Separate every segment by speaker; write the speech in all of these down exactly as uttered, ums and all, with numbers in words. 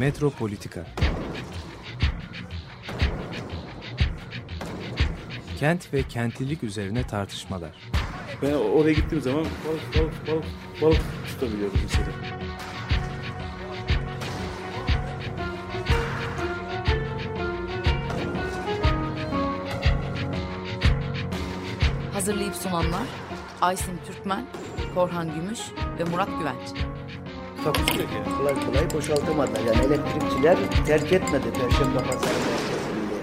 Speaker 1: Metropolitika. Kent ve kentlilik üzerine tartışmalar.
Speaker 2: Ben oraya gittiğim zaman balık balık balık balık tutabiliyordum mesela.
Speaker 3: Hazırlayıp sunanlar Aysin Türkmen, Korhan Gümüş ve Murat Güvenç.
Speaker 4: Takusuyor yani. Kolay kolay boşaltamadılar. Yani elektrikçiler terk etmedi Perşembe Pazarı merkezinde.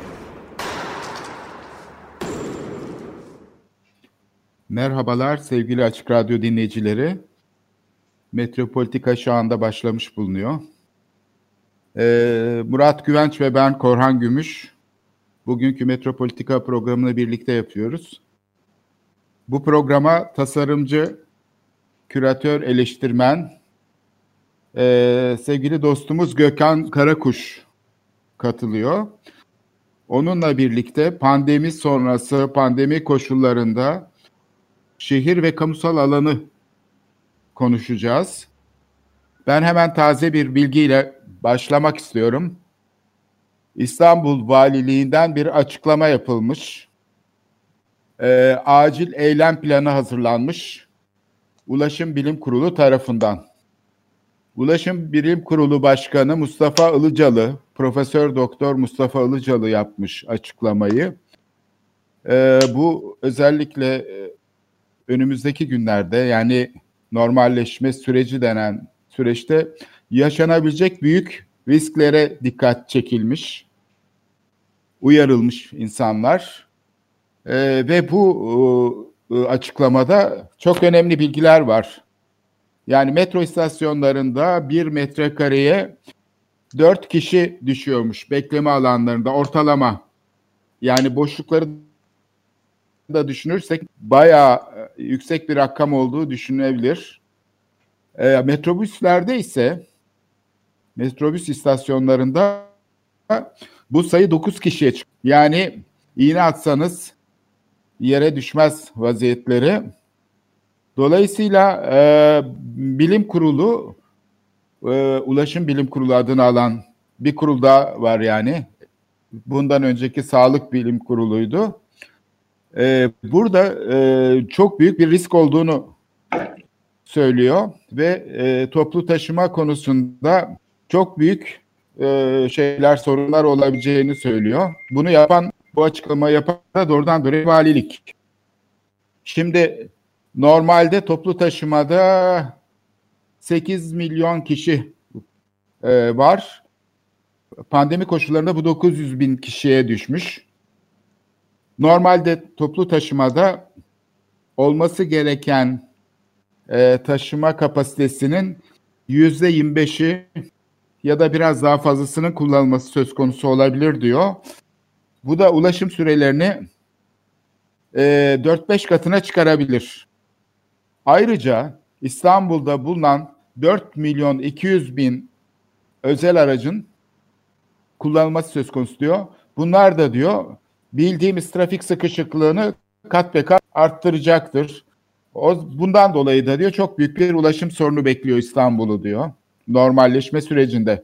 Speaker 5: Merhabalar sevgili Açık Radyo dinleyicileri. Metropolitika şu anda başlamış bulunuyor. Ee, Murat Güvenç ve ben Korhan Gümüş. Bugünkü Metropolitika programını birlikte yapıyoruz. Bu programa tasarımcı, küratör, eleştirmen, e, sevgili dostumuz Gökhan Karakuş katılıyor. Onunla birlikte pandemi sonrası, pandemi koşullarında şehir ve kamusal alanı konuşacağız. Ben hemen taze bir bilgiyle başlamak istiyorum. İstanbul Valiliğinden bir açıklama yapılmış. E, acil eylem planı hazırlanmış. Ulaşım Bilim Kurulu tarafından. Ulaşım Bilim Kurulu Başkanı Mustafa Ilıcalı, Profesör Doktor Mustafa Ilıcalı yapmış açıklamayı. E, bu özellikle e, önümüzdeki günlerde, yani normalleşme süreci denen süreçte yaşanabilecek büyük risklere dikkat çekilmiş, uyarılmış insanlar. Ee, ve bu e, açıklamada çok önemli bilgiler var. Yani metro istasyonlarında bir metrekareye dört kişi düşüyormuş bekleme alanlarında ortalama. Yani boşlukları da düşünürsek bayağı yüksek bir rakam olduğu düşünülebilir. E, metrobüslerde ise metrobüs istasyonlarında bu sayı dokuz kişiye çıkıyor. Yani iğne atsanız yere düşmez vaziyetleri. Dolayısıyla e, bilim kurulu, e, Ulaşım Bilim Kurulu adını alan bir kurul da var yani. Bundan önceki Sağlık Bilim Kurulu'ydu. E, burada e, çok büyük bir risk olduğunu söylüyor ve e, toplu taşıma konusunda çok büyük e, şeyler, sorunlar olabileceğini söylüyor. Bunu yapan, bu açıklamayı yapan da doğrudan doğruya valilik. Şimdi normalde toplu taşımada sekiz milyon kişi e, var. Pandemi koşullarında bu dokuz yüz bin kişiye düşmüş. Normalde toplu taşımada olması gereken e, taşıma kapasitesinin yüzde yirmi beşi ya da biraz daha fazlasının kullanılması söz konusu olabilir diyor. Bu da ulaşım sürelerini e, dört beş katına çıkarabilir. Ayrıca İstanbul'da bulunan dört milyon iki yüz bin özel aracın kullanılması söz konusu diyor. Bunlar da diyor bildiğimiz trafik sıkışıklığını kat be kat arttıracaktır. O, bundan dolayı da diyor çok büyük bir ulaşım sorunu bekliyor İstanbul'u diyor normalleşme sürecinde.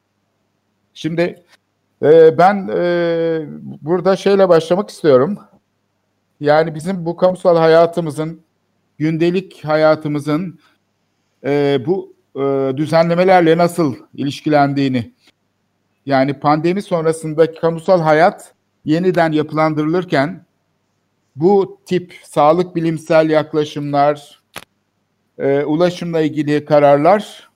Speaker 5: Şimdi e, ben e, burada şeyle başlamak istiyorum. Yani bizim bu kamusal hayatımızın, gündelik hayatımızın e, bu e, düzenlemelerle nasıl ilişkilendiğini, yani pandemi sonrasındaki kamusal hayat yeniden yapılandırılırken bu tip sağlık bilimsel yaklaşımlar, e, ulaşımla ilgili kararlar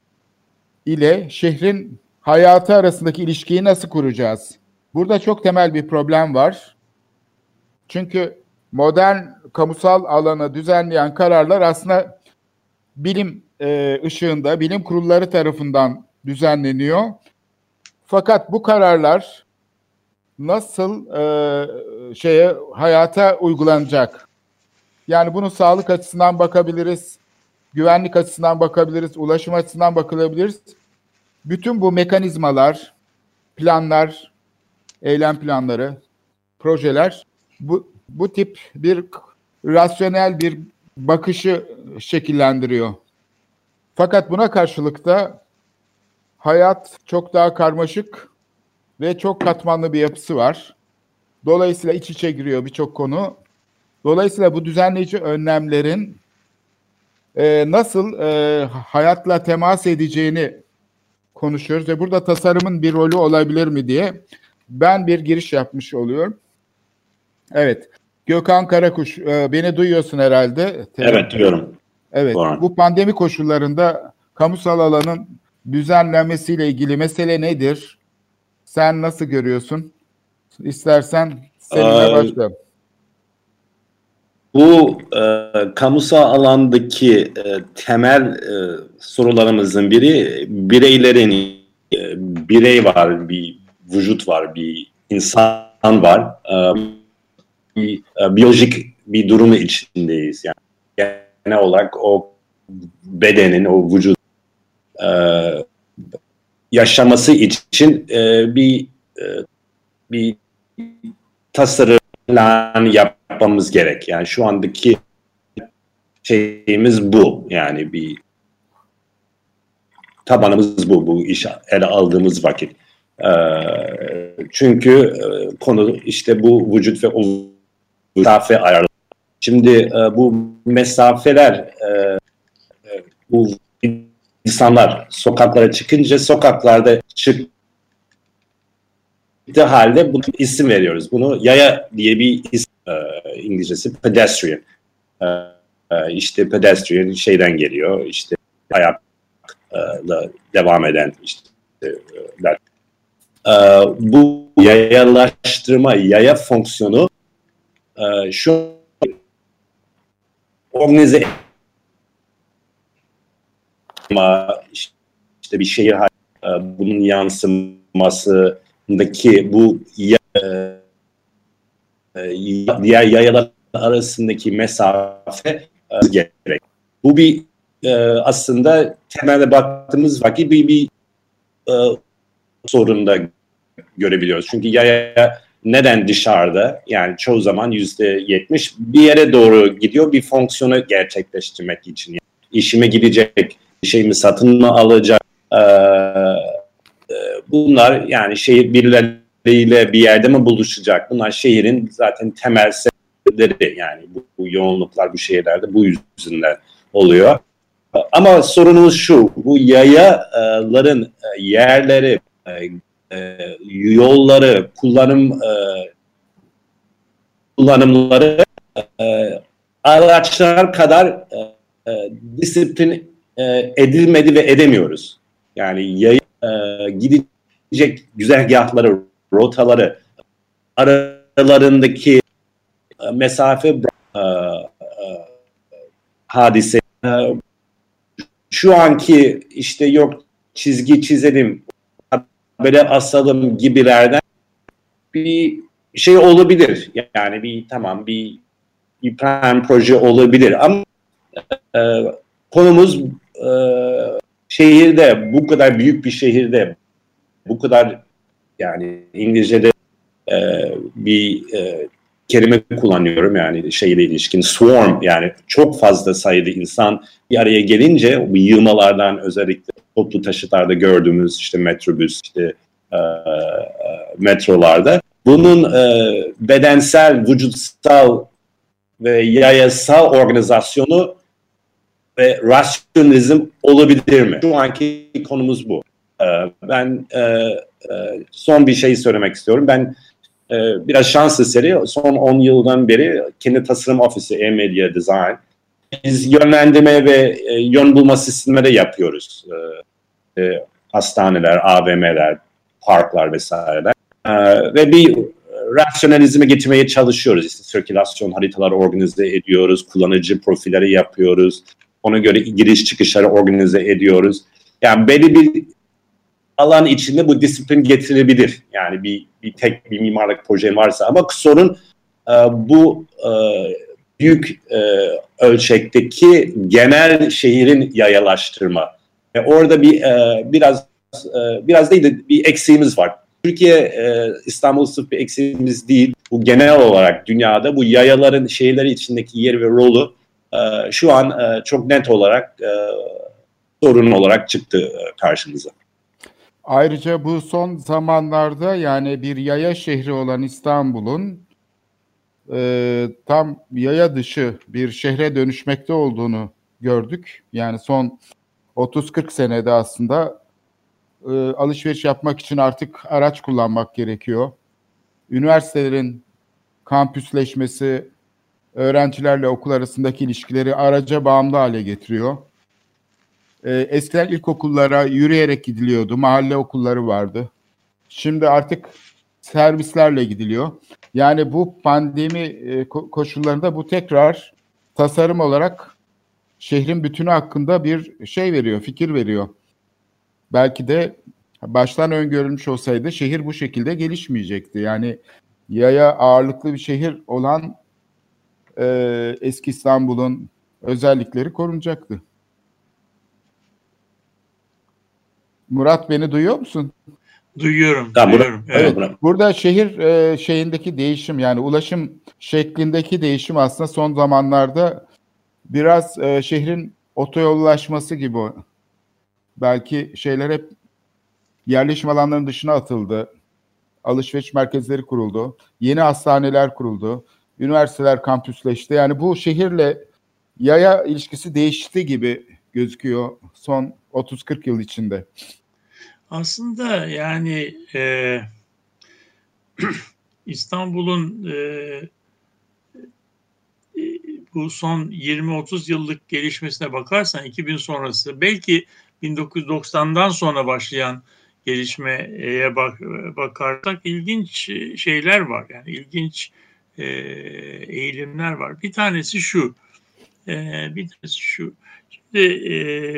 Speaker 5: ile şehrin hayatı arasındaki ilişkiyi nasıl kuracağız? Burada çok temel bir problem var. Çünkü modern kamusal alanı düzenleyen kararlar aslında bilim e, ışığında, bilim kurulları tarafından düzenleniyor. Fakat bu kararlar nasıl e, şeye hayata uygulanacak? Yani bunu sağlık açısından bakabiliriz, güvenlik açısından bakabiliriz, ulaşım açısından bakılabiliriz. Bütün bu mekanizmalar, planlar, eylem planları, projeler bu bu tip bir rasyonel bir bakışı şekillendiriyor. Fakat buna karşılık da hayat çok daha karmaşık ve çok katmanlı bir yapısı var. Dolayısıyla iç içe giriyor birçok konu. Dolayısıyla bu düzenleyici önlemlerin e, nasıl e, hayatla temas edeceğini konuşuyoruz ve burada tasarımın bir rolü olabilir mi diye ben bir giriş yapmış oluyorum. Evet, Gökhan Karakuş, e, beni duyuyorsun herhalde.
Speaker 6: Evet, duyuyorum.
Speaker 5: Evet,
Speaker 6: Doğru.
Speaker 5: Bu pandemi koşullarında kamusal alanın düzenlenmesiyle ilgili mesele nedir? Sen nasıl görüyorsun? İstersen seninle
Speaker 6: Ee,
Speaker 5: başlayalım.
Speaker 6: Bu e, kamusal alandaki e, temel e, sorularımızın biri bireylerin e, birey var, bir vücut var, bir insan var. E, bir e, biyolojik bir durumu içindeyiz. Yani genel olarak o bedenin, o vücut e, yaşaması için e, bir e, bir tasarım plan yapmamız gerek. Yani şu andaki şeyimiz bu. Yani bir tabanımız bu. Bu iş ele aldığımız vakit. Ee, çünkü e, konu işte bu vücut ve o mesafe ayarlı. Şimdi e, bu mesafeler e, e, bu insanlar sokaklara çıkınca sokaklarda çık halde bunu isim veriyoruz. Bunu yaya diye bir isim, e, İngilizcesi pedestrian. E, e, işte pedestrian şeyden geliyor. İşte ayakla devam eden işte e, e, bu yayalaştırma, yaya fonksiyonu e, şu organize ama işte bir şehir e, bunun yansıması daki bu ya, e, diğer yayalar arasındaki mesafe e, gerek. Bu bir e, aslında temelde baktığımız vakit bir, bir e, sorunda görebiliyoruz. Çünkü yaya neden dışarıda? Yani çoğu zaman yüzde yetmiş bir yere doğru gidiyor bir fonksiyonu gerçekleştirmek için. Yani işime gidecek, bir şeyimi satın mı alacak? E, Bunlar yani şehir birileriyle bir yerde mi buluşacak? Bunlar şehrin zaten temel sebepleri. Yani bu, bu yoğunluklar bu şehirlerde bu yüzünden oluyor. Ama sorunumuz şu, bu yayaların yerleri, yolları, kullanım kullanımları araçlar kadar disiplin edilmedi ve edemiyoruz. Yani yaya e, gidecek güzergahları, rotaları, aralarındaki e, mesafe e, e, hadise. E, şu anki işte yok çizgi çizelim, habere asalım gibilerden bir şey olabilir. Yani bir tamam bir bir plan proje olabilir ama e, konumuz e, şehirde, bu kadar büyük bir şehirde, bu kadar yani İngilizce'de e, bir e, kelime kullanıyorum yani şeyle ilişkin swarm yani çok fazla sayıda insan bir araya gelince bu yığmalardan özellikle toplu taşıtlarda gördüğümüz işte metrobüs, işte e, metrolarda bunun e, bedensel, vücutsal ve yayasal organizasyonu ve rasyonalizm olabilir mi? Şu anki konumuz bu. Ee, ben e, e, son bir şey söylemek istiyorum. Ben e, biraz şans eseri son on yıldan beri kendi tasarım ofisi E-Media Design. Biz yönlendirme ve e, yön bulma sistemleri yapıyoruz. E, e, hastaneler, A V M'ler, parklar vesaireler. E, ve bir rasyonalizme getirmeye çalışıyoruz. İşte sirkülasyon haritaları organize ediyoruz, kullanıcı profilleri yapıyoruz. Ona göre giriş çıkışları organize ediyoruz. Yani belli bir alan içinde bu disiplin getirilebilir. Yani bir, bir tek bir mimarlık projen varsa. Ama sorun e, bu e, büyük e, ölçekteki genel şehrin yayalaştırma. E, orada bir e, biraz e, biraz değil de bir eksiğimiz var. Türkiye, e, İstanbul sırf bir eksiğimiz değil. Bu genel olarak dünyada bu yayaların şehirleri içindeki yeri ve rolü e, şu an e, çok net olarak e, sorun olarak çıktı e, karşımıza.
Speaker 5: Ayrıca bu son zamanlarda yani bir yaya şehri olan İstanbul'un e, tam yaya dışı bir şehre dönüşmekte olduğunu gördük. Yani son otuz kırk senede aslında e, alışveriş yapmak için artık araç kullanmak gerekiyor. Üniversitelerin kampüsleşmesi öğrencilerle okul arasındaki ilişkileri araca bağımlı hale getiriyor. E, eskiden ilkokullara yürüyerek gidiliyordu, mahalle okulları vardı. Şimdi artık servislerle gidiliyor. Yani bu pandemi e, ko- koşullarında bu tekrar tasarım olarak şehrin bütünü hakkında bir şey veriyor, fikir veriyor. Belki de baştan öngörülmüş olsaydı şehir bu şekilde gelişmeyecekti. Yani yaya ağırlıklı bir şehir olan e, eski İstanbul'un özellikleri korunacaktı. Murat, beni duyuyor musun?
Speaker 7: Duyuyorum,
Speaker 6: Tamam,
Speaker 7: duyuyorum.
Speaker 6: Evet.
Speaker 7: Evet.
Speaker 6: Bırak.
Speaker 5: Burada şehir e, şeyindeki değişim, yani ulaşım şeklindeki değişim aslında son zamanlarda biraz e, şehrin otoyollaşması gibi. Belki şeyler hep yerleşim alanlarının dışına atıldı. Alışveriş merkezleri kuruldu. Yeni hastaneler kuruldu. Üniversiteler kampüsleşti. Yani bu şehirle yaya ilişkisi değişti gibi gözüküyor son otuz kırk yıl içinde.
Speaker 7: Aslında yani e, İstanbul'un e, e, bu son yirmi otuz yıllık gelişmesine bakarsan iki bin sonrası, belki bin dokuz yüz doksandan sonra başlayan gelişmeye bak, bakarsak ilginç şeyler var. Yani ilginç e, eğilimler var. Bir tanesi şu. E, bir tanesi şu. Şimdi e,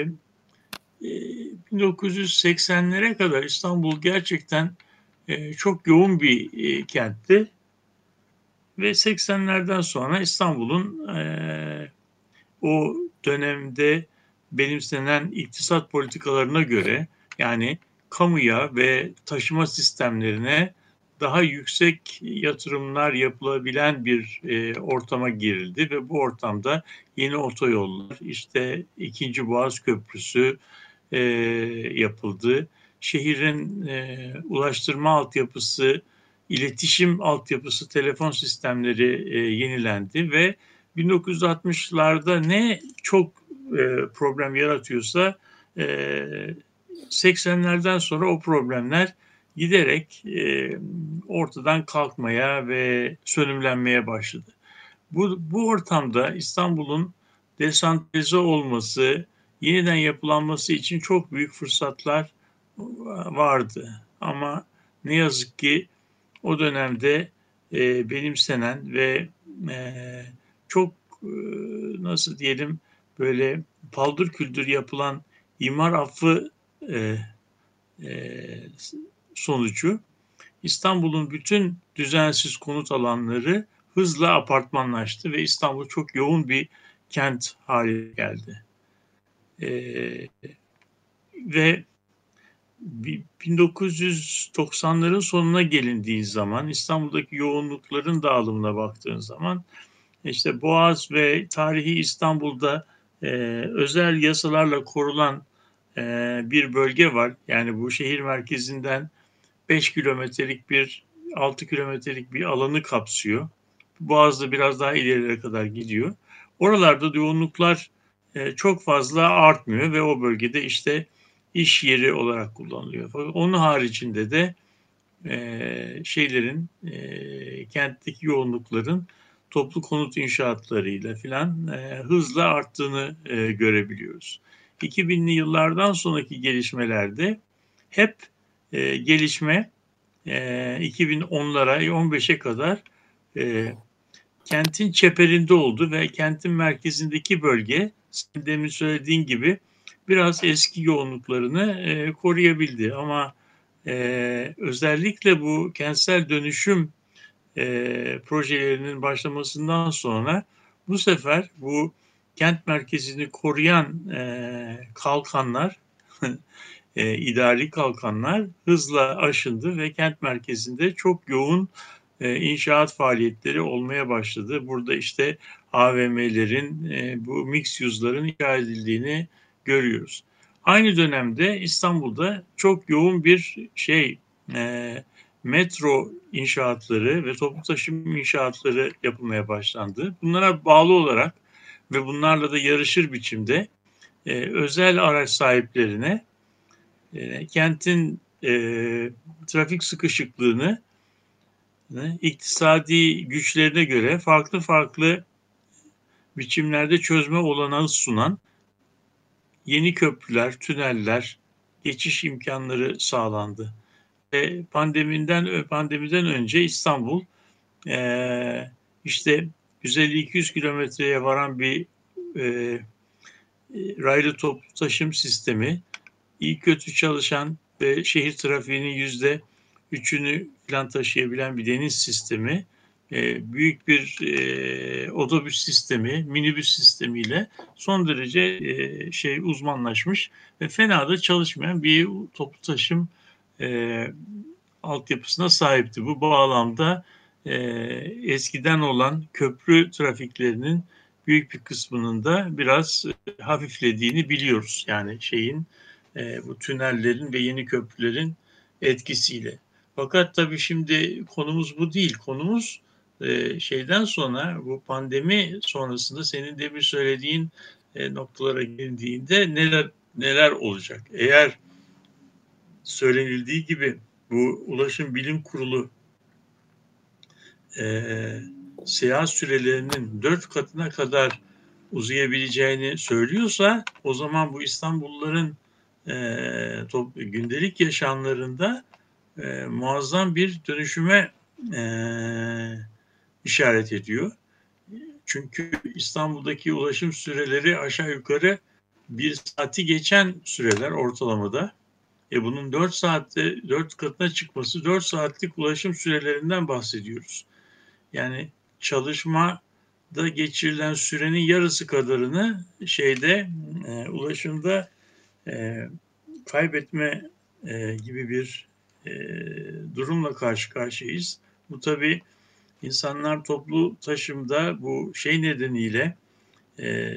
Speaker 7: bin dokuz yüz seksenlere kadar İstanbul gerçekten e, çok yoğun bir e, kentti ve seksenlerden sonra İstanbul'un e, o dönemde benimsenen iktisat politikalarına göre, yani kamuya ve taşıma sistemlerine daha yüksek yatırımlar yapılabilen bir e, ortama girildi ve bu ortamda yeni otoyollar, işte ikinci Boğaz Köprüsü e, yapıldı. Şehrin e, ulaştırma altyapısı, iletişim altyapısı, telefon sistemleri e, yenilendi ve bin dokuz yüz altmışlarda ne çok e, problem yaratıyorsa e, seksenlerden sonra o problemler giderek e, ortadan kalkmaya ve sönümlenmeye başladı. Bu, bu ortamda İstanbul'un desantralize olması, yeniden yapılanması için çok büyük fırsatlar vardı. Ama ne yazık ki o dönemde e, benimsenen ve e, çok e, nasıl diyelim, böyle paldır küldür yapılan imar affı e, e, sonucu İstanbul'un bütün düzensiz konut alanları hızla apartmanlaştı ve İstanbul çok yoğun bir kent haline geldi. E, ve bin dokuz yüz doksanların sonuna gelindiği zaman, İstanbul'daki yoğunlukların dağılımına baktığın zaman, işte Boğaz ve tarihi İstanbul'da e, özel yasalarla korunan e, bir bölge var. Yani bu şehir merkezinden beş kilometrelik bir, altı kilometrelik bir alanı kapsıyor. Boğaz'da biraz daha ilerilere kadar gidiyor. Oralarda yoğunluklar e, çok fazla artmıyor ve o bölgede işte iş yeri olarak kullanılıyor. Fakat onun haricinde de e, şeylerin, e, kentteki yoğunlukların toplu konut inşaatlarıyla filan e, hızla arttığını e, görebiliyoruz. iki binli yıllardan sonraki gelişmelerde hep e, gelişme e, iki bin onlara, on beşe kadar e, kentin çeperinde oldu ve kentin merkezindeki bölge, senin demin söylediğin gibi, biraz eski yoğunluklarını e, koruyabildi. Ama e, özellikle bu kentsel dönüşüm e, projelerinin başlamasından sonra bu sefer bu kent merkezini koruyan e, kalkanlar, e, idari kalkanlar hızla aşındı ve kent merkezinde çok yoğun e, inşaat faaliyetleri olmaya başladı. Burada işte A V M'lerin, e, bu mix use'ların inşa edildiğini görüyoruz. Aynı dönemde İstanbul'da çok yoğun bir şey e, metro inşaatları ve toplu taşıma inşaatları yapılmaya başlandı. Bunlara bağlı olarak ve bunlarla da yarışır biçimde e, özel araç sahiplerine e, kentin e, trafik sıkışıklığını e, iktisadi güçlerine göre farklı farklı biçimlerde çözme olanağı sunan yeni köprüler, tüneller, geçiş imkanları sağlandı. E, pandemiden pandemiden önce İstanbul e, işte yüz elli iki yüz kilometreye varan bir e, raylı toplu taşım sistemi, iyi kötü çalışan ve şehir trafiğinin yüzde üçünü falan taşıyabilen bir deniz sistemi, e, büyük bir e, otobüs sistemi, minibüs sistemiyle son derece e, şey uzmanlaşmış ve fena da çalışmayan bir toplu taşım e, altyapısına sahipti. Bu bağlamda e, eskiden olan köprü trafiklerinin büyük bir kısmının da biraz e, hafiflediğini biliyoruz. Yani şeyin e, bu tünellerin ve yeni köprülerin etkisiyle. Fakat tabii şimdi konumuz bu değil. Konumuz e, şeyden sonra, bu pandemi sonrasında senin demin söylediğin e, noktalara geldiğinde neler neler olacak? Eğer söylenildiği gibi bu Ulaşım Bilim Kurulu e, seyahat sürelerinin dört katına kadar uzayabileceğini söylüyorsa, o zaman bu İstanbulluların e, top, gündelik yaşamlarında e, muazzam bir dönüşüme e, işaret ediyor. Çünkü İstanbul'daki ulaşım süreleri aşağı yukarı bir saati geçen süreler ortalamada. E bunun dört saatte dört katına çıkması, dört saatlik ulaşım sürelerinden bahsediyoruz. Yani çalışmada geçirilen sürenin yarısı kadarını şeyde e, ulaşımda e, kaybetme e, gibi bir e, durumla karşı karşıyayız. Bu tabii insanlar toplu taşımda bu şey nedeniyle e,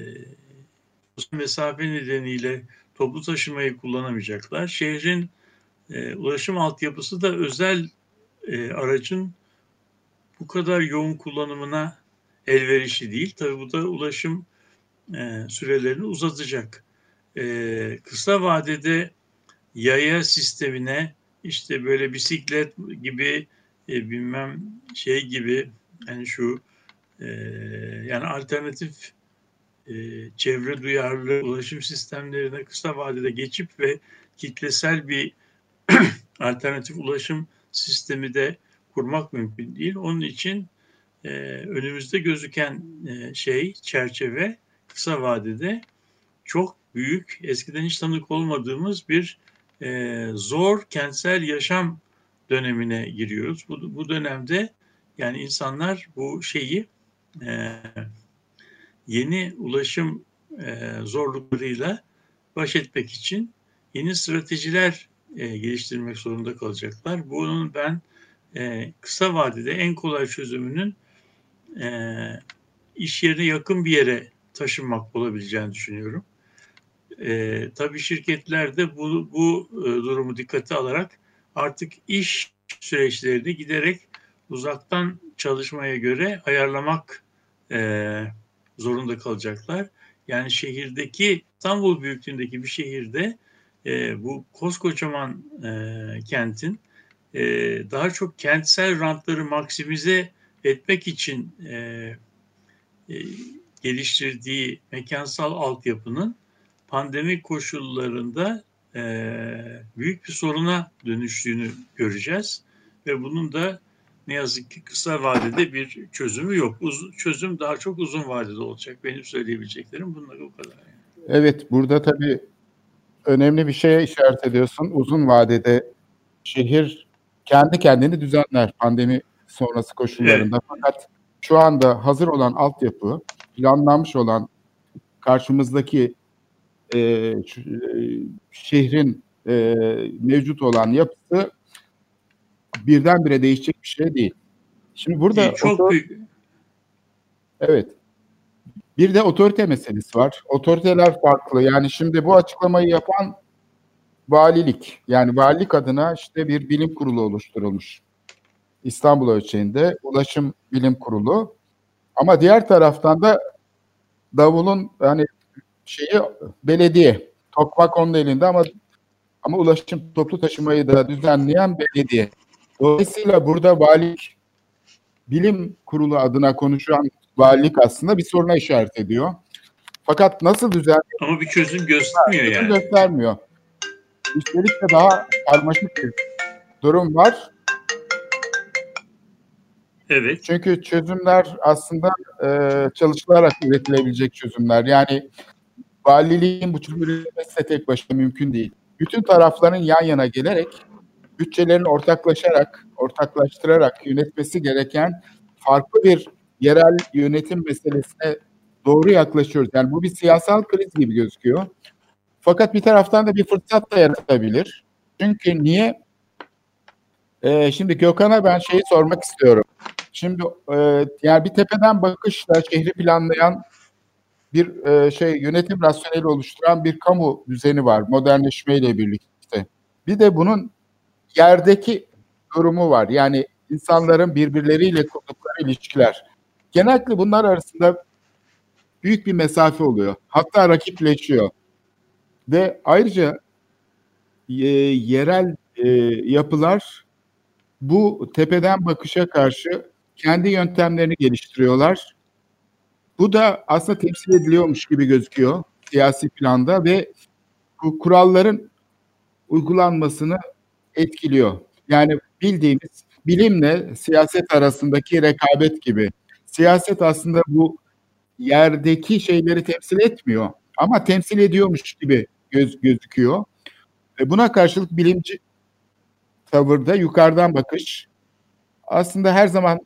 Speaker 7: mesafe nedeniyle toplu taşımayı kullanamayacaklar. Şehrin e, ulaşım altyapısı da özel e, aracın bu kadar yoğun kullanımına elverişli değil. Tabii bu da ulaşım e, sürelerini uzatacak. E, kısa vadede yaya sistemine işte böyle bisiklet gibi e, bilmem şey gibi yani şu e, yani alternatif e, çevre duyarlı ulaşım sistemlerine kısa vadede geçip ve kitlesel bir alternatif ulaşım sistemi de kurmak mümkün değil. Onun için e, önümüzde gözüken e, şey, çerçeve kısa vadede çok büyük, eskiden hiç tanık olmadığımız bir e, zor kentsel yaşam dönemine giriyoruz. Bu, bu dönemde yani insanlar bu şeyi e, yeni ulaşım e, zorluklarıyla baş etmek için yeni stratejiler e, geliştirmek zorunda kalacaklar. Bunun ben e, kısa vadede en kolay çözümünün e, iş yerine yakın bir yere taşınmak olabileceğini düşünüyorum. E, tabii şirketler de bu, bu e, durumu dikkate alarak artık iş süreçlerini giderek uzaktan çalışmaya göre ayarlamak e, zorunda kalacaklar. Yani şehirdeki, İstanbul büyüklüğündeki bir şehirde e, bu koskocaman e, kentin e, daha çok kentsel rantları maksimize etmek için e, e, geliştirdiği mekansal altyapının pandemi koşullarında e, büyük bir soruna dönüştüğünü göreceğiz ve bunun da ne yazık ki kısa vadede bir çözümü yok. Uz- çözüm daha çok uzun vadede olacak. Benim söyleyebileceklerim bunlar o kadar. Yani.
Speaker 5: Evet, burada tabii önemli bir şeye işaret ediyorsun. Uzun vadede şehir kendi kendini düzenler pandemi sonrası koşullarında. Evet. Fakat şu anda hazır olan altyapı, planlanmış olan karşımızdaki e, şehrin e, mevcut olan yapısı birdenbire değişecek bir şey değil. Şimdi burada
Speaker 7: çok
Speaker 5: oto,
Speaker 7: büyük.
Speaker 5: Evet. Bir de otorite meselesi var. Otoriteler farklı. Yani şimdi bu açıklamayı yapan valilik. Yani valilik adına işte bir bilim kurulu oluşturulmuş. İstanbul ölçeğinde Ulaşım Bilim Kurulu. Ama diğer taraftan da davulun hani şeyi belediye. Tokmak onun elinde ama ama ulaşım toplu taşımayı da düzenleyen belediye. Dolayısıyla burada valilik, bilim kurulu adına konuşan valilik aslında bir soruna işaret ediyor. Fakat nasıl düzenliyor?
Speaker 7: Ama bir çözüm göstermiyor yani.
Speaker 5: Çözüm göstermiyor. Üstelik de daha karmaşık bir durum var.
Speaker 7: Evet.
Speaker 5: Çünkü çözümler aslında e, çalışılarak üretilebilecek çözümler. Yani valiliğin bu çözüm üretmesi de tek başına mümkün değil. Bütün tarafların yan yana gelerek, bütçelerini ortaklaşarak, ortaklaştırarak yönetmesi gereken farklı bir yerel yönetim meselesine doğru yaklaşıyoruz. Yani bu bir siyasal kriz gibi gözüküyor. Fakat bir taraftan da bir fırsat da yaratabilir. Çünkü niye? Ee, şimdi Gökhan'a ben şeyi sormak istiyorum. Şimdi e, yani bir tepeden bakışla şehri planlayan bir e, şey yönetim rasyoneli oluşturan bir kamu düzeni var modernleşmeyle birlikte. Bir de bunun yerdeki durumu var. Yani insanların birbirleriyle kurdukları ilişkiler. Genellikle bunlar arasında büyük bir mesafe oluyor. Hatta rakipleşiyor. Ve ayrıca e, yerel e, yapılar bu tepeden bakışa karşı kendi yöntemlerini geliştiriyorlar. Bu da aslında temsil ediliyormuş gibi gözüküyor siyasi planda ve bu kuralların uygulanmasını etkiliyor. Yani bildiğimiz bilimle siyaset arasındaki rekabet gibi. Siyaset aslında bu yerdeki şeyleri temsil etmiyor ama temsil ediyormuş gibi göz, gözüküyor. Ve buna karşılık bilimci tavırda yukarıdan bakış aslında her zaman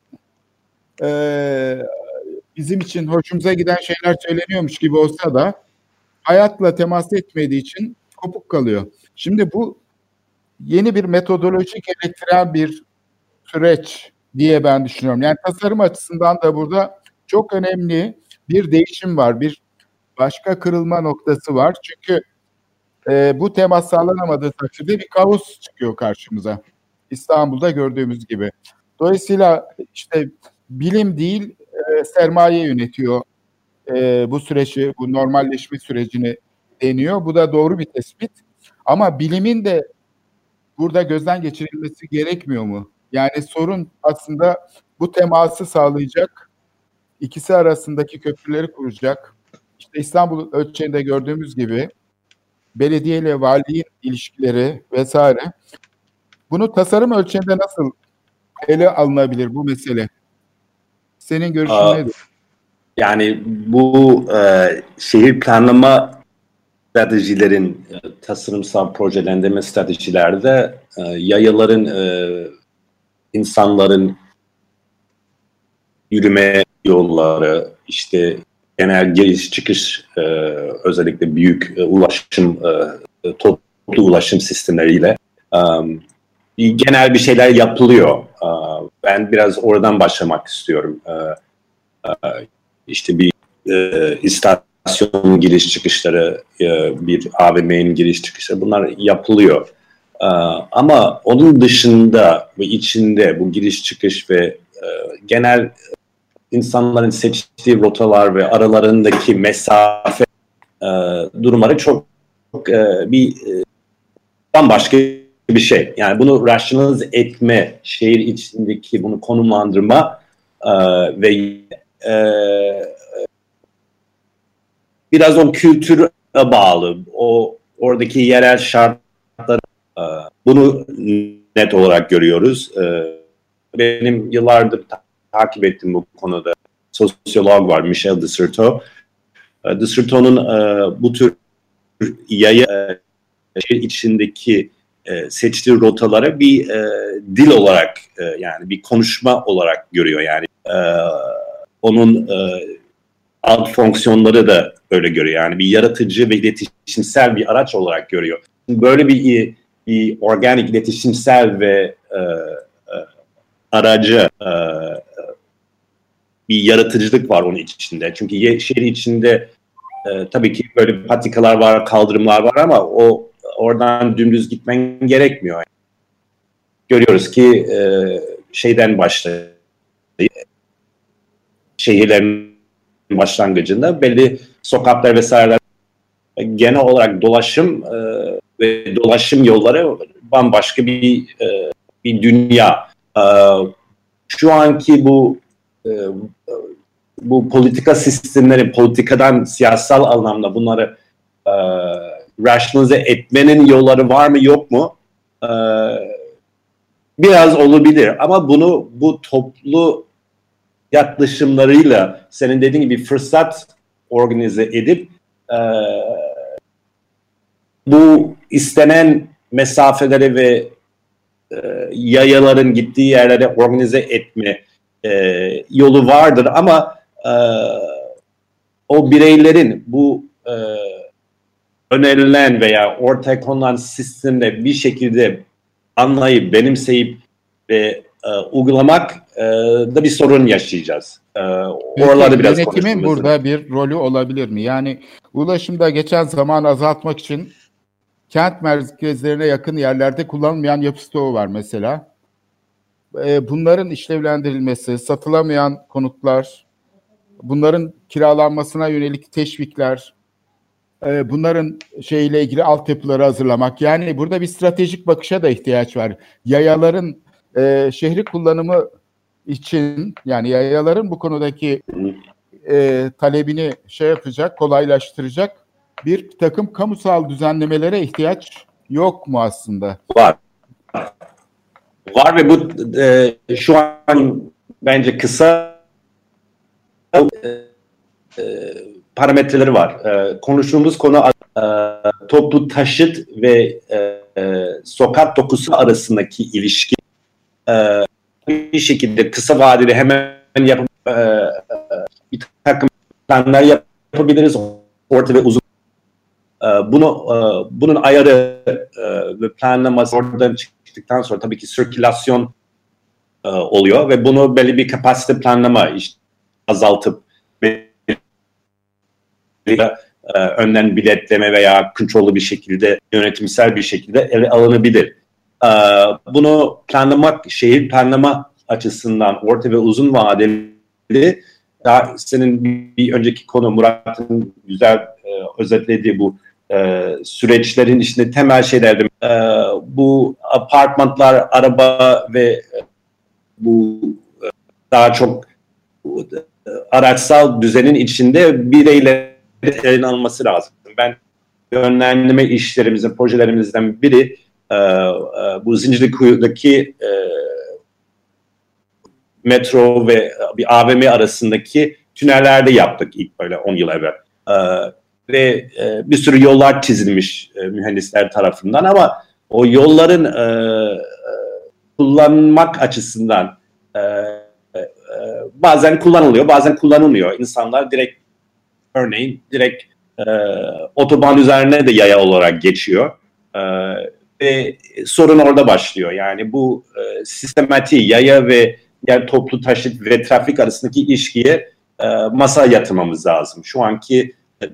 Speaker 5: e, bizim için hoşumuza giden şeyler söyleniyormuş gibi olsa da hayatla temas etmediği için kopuk kalıyor. Şimdi bu yeni bir metodoloji gerektiren bir süreç diye ben düşünüyorum. Yani tasarım açısından da burada çok önemli bir değişim var. Bir başka kırılma noktası var. Çünkü e, bu temas sağlanamadığı takdirde bir kaos çıkıyor karşımıza. İstanbul'da gördüğümüz gibi. Dolayısıyla işte bilim değil e, sermaye yönetiyor e, bu süreci, bu normalleşme sürecini deniyor. Bu da doğru bir tespit. Ama bilimin de burada gözden geçirilmesi gerekmiyor mu? Yani sorun aslında bu teması sağlayacak, ikisi arasındaki köprüleri kuracak. İşte İstanbul ölçeğinde gördüğümüz gibi belediye ile valiliğin ilişkileri vesaire. Bunu tasarım ölçeğinde nasıl ele alınabilir bu mesele? Senin görüşün
Speaker 6: Aa,
Speaker 5: nedir?
Speaker 6: Yani bu e, şehir planlama stratejilerin, e, tasarımsal projelendirme stratejilerde e, yayaların, e, insanların yürüme yolları, işte genel giriş çıkış, e, özellikle büyük e, ulaşım, e, toplu ulaşım sistemleriyle e, genel bir şeyler yapılıyor. E, ben biraz oradan başlamak istiyorum. E, e, işte bir e, istasyonun giriş çıkışları, e, bir A V M'nin giriş çıkışları, bunlar yapılıyor. E, ama onun dışında ve içinde bu giriş çıkış ve e, genel insanların seçtiği rotalar ve aralarındaki mesafe e, durumları çok, çok e, bir e, bambaşka bir şey. Yani bunu rasyonalize etme, şehir içindeki bunu konumlandırma e, ve e, biraz o kültüre bağlı, o oradaki yerel şartlara e, bunu net olarak görüyoruz. E, benim yıllardır takip ettim bu konuda. Sosyolog var, Michel de Certeau. De Certeau'nun e, bu tür yaya e, içindeki e, seçtiği rotalara bir e, dil olarak, e, yani bir konuşma olarak görüyor. Yani e, onun e, alt fonksiyonları da öyle görüyor. Yani bir yaratıcı ve iletişimsel bir araç olarak görüyor. Böyle bir, bir organik, iletişimsel ve e, e, aracı e, bir yaratıcılık var onun içinde. Çünkü ye, şehir içinde e, tabii ki böyle patikalar var, kaldırımlar var ama o oradan dümdüz gitmen gerekmiyor. Yani. Görüyoruz ki e, şeyden başlıyor. Şehirlerin başlangıcında belli sokaklar vesaireler genel olarak dolaşım e, ve dolaşım yolları bambaşka bir e, bir dünya. E, şu anki bu e, bu politika sistemleri, politikadan siyasal anlamda bunları e, rasyonize etmenin yolları var mı yok mu? E, biraz olabilir ama bunu bu toplu yaklaşımlarıyla senin dediğin gibi fırsat organize edip e, bu istenen mesafeleri ve e, yayaların gittiği yerlere organize etme e, yolu vardır ama e, o bireylerin bu e, önerilen veya ortaya konulan sistemde bir şekilde anlayıp benimseyip ve e, uygulamak e, da bir sorun yaşayacağız. E, oralarda biraz
Speaker 5: yönetimin burada bir rolü olabilir mi? Yani ulaşımda geçen zaman azaltmak için kent merkezlerine yakın yerlerde kullanılmayan yapı stoğu var mesela. E, bunların işlevlendirilmesi, satılamayan konutlar, bunların kiralanmasına yönelik teşvikler, e, bunların şeyle ilgili altyapıları hazırlamak. Yani burada bir stratejik bakışa da ihtiyaç var. Yayaların e, şehri kullanımı için, yani yayaların bu konudaki e, talebini şey yapacak, kolaylaştıracak bir takım kamusal düzenlemelere ihtiyaç yok mu aslında?
Speaker 6: Var. Var ve bu e, şu an bence kısa e, e, parametreleri var. E, konuştuğumuz konu e, toplu taşıt ve e, e, sokak dokusu arasındaki ilişki e, bir şekilde kısa vadeli hemen yapıp e, e, bir takım planlar yapabiliriz. Orta ve uzun. E, bunu e, bunun ayarı e, ve planlaması oradan çıktıktan sonra tabii ki sirkülasyon e, oluyor ve bunu belli bir kapasite planlama işte azaltıp ve e, önden biletleme veya kontrollü bir şekilde, yönetimsel bir şekilde ele alınabilir. E, bunu planlamak, şehir planlama açısından orta ve uzun vadeli, daha senin bir önceki konu Murat'ın güzel e, özetlediği bu e, süreçlerin içinde temel şeylerdi. E, bu apartmanlar, araba ve e, bu e, daha çok e, araçsal düzenin içinde bireylerin eline alınması lazım. Ben yönlendirme işlerimizin, projelerimizden biri e, e, bu Zincirlikuyu'daki e, metro ve bir A V M arasındaki tünellerde yaptık ilk böyle on yıl evvel. E, ve e, bir sürü yollar çizilmiş e, mühendisler tarafından ama o yolların e, e, kullanmak açısından e, e, bazen kullanılıyor, bazen kullanılmıyor. İnsanlar direkt, örneğin direkt e, otoban üzerine de yaya olarak geçiyor. E, ve sorun orada başlıyor. Yani bu e, sistematik yaya ve yani toplu taşıt ve trafik arasındaki ilişkiye e, masaya yatırmamız lazım. Şu anki e,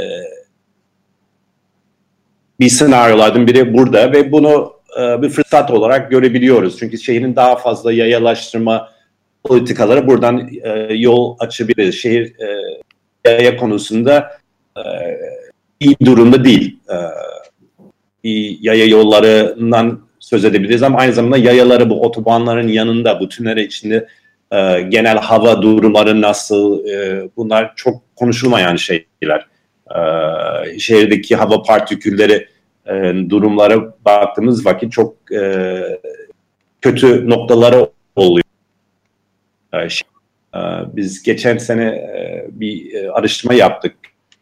Speaker 6: bir senaryolardan biri burada ve bunu e, bir fırsat olarak görebiliyoruz. Çünkü şehrin daha fazla yayalaştırma politikaları buradan e, yol açabilir. Şehir e, yaya konusunda e, iyi durumda değil. E, bir yaya yollarından söz edebiliriz ama aynı zamanda yayaları bu otobanların yanında, bu tünel içinde e, genel hava durumları nasıl, e, bunlar çok konuşulmayan şeyler. E, şehirdeki hava partikülleri e, durumlara baktığımız vakit çok e, kötü noktaları oluyor. E, şey, e, biz geçen sene e, bir e, araştırma yaptık.